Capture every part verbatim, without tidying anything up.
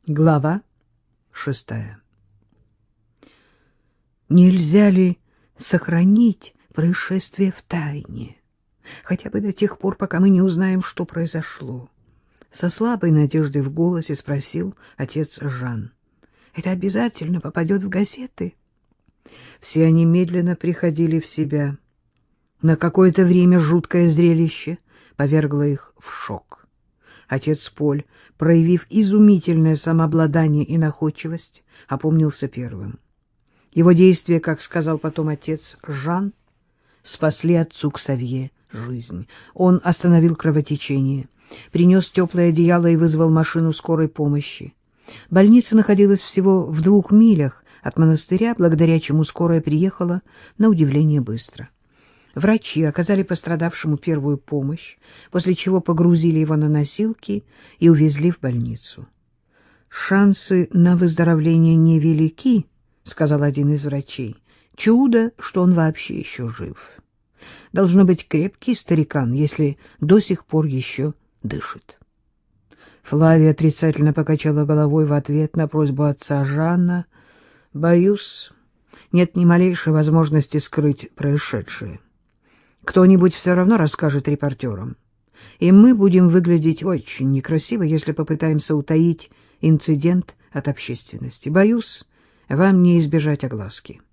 Глава шестая. Нельзя ли сохранить происшествие в тайне, хотя бы до тех пор, пока мы не узнаем, что произошло? Со слабой надеждой в голосе спросил отец Жан. Это обязательно попадет в газеты? Все они медленно приходили в себя. На какое-то время жуткое зрелище повергло их в шок. Отец Поль, проявив изумительное самообладание и находчивость, опомнился первым. Его действия, как сказал потом отец Жан, спасли отцу Ксавье жизнь. Он остановил кровотечение, принес теплое одеяло и вызвал машину скорой помощи. Больница находилась всего в двух милях от монастыря, благодаря чему скорая приехала на удивление быстро. Врачи оказали пострадавшему первую помощь, после чего погрузили его на носилки и увезли в больницу. «Шансы на выздоровление невелики», — сказал один из врачей. «Чудо, что он вообще еще жив. Должно быть крепкий старикан, если до сих пор еще дышит». Флавия отрицательно покачала головой в ответ на просьбу отца Жана. «Боюсь, нет ни малейшей возможности скрыть происшедшее. Кто-нибудь все равно расскажет репортерам, и мы будем выглядеть очень некрасиво, если попытаемся утаить инцидент от общественности. Боюсь, вам не избежать огласки».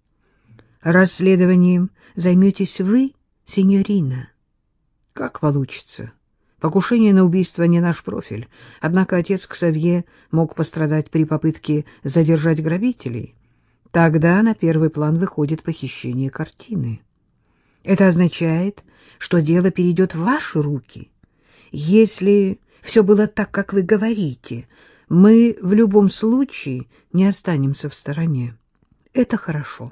«Расследованием займетесь вы, синьорина?» «Как получится. Покушение на убийство не наш профиль, однако отец Ксавье мог пострадать при попытке задержать грабителей. Тогда на первый план выходит похищение картины. Это означает, что дело перейдет в ваши руки. Если все было так, как вы говорите, мы в любом случае не останемся в стороне. Это хорошо».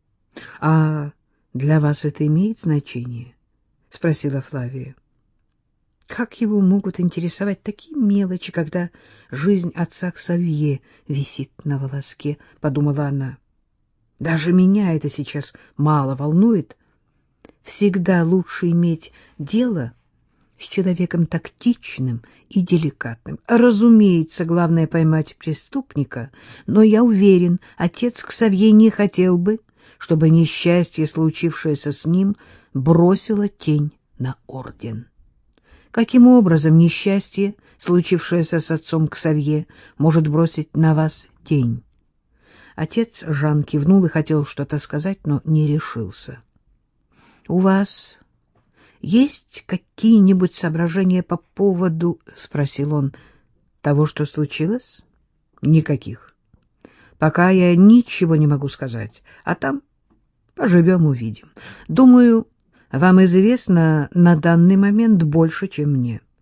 «А для вас это имеет значение?» — спросила Флавия. «Как его могут интересовать такие мелочи, когда жизнь отца Ксавье висит на волоске?» — подумала она. «Даже меня это сейчас мало волнует. Всегда лучше иметь дело с человеком тактичным и деликатным. Разумеется, главное — поймать преступника, но я уверен, отец Ксавье не хотел бы, чтобы несчастье, случившееся с ним, бросило тень на орден. Каким образом несчастье, случившееся с отцом Ксавье, может бросить на вас тень?» Отец Жан кивнул и хотел что-то сказать, но не решился. «У вас есть какие-нибудь соображения по поводу, — спросил он, — того, что случилось?» «Никаких. Пока я ничего не могу сказать, а там поживем — увидим. Думаю, вам известно на данный момент больше, чем мне».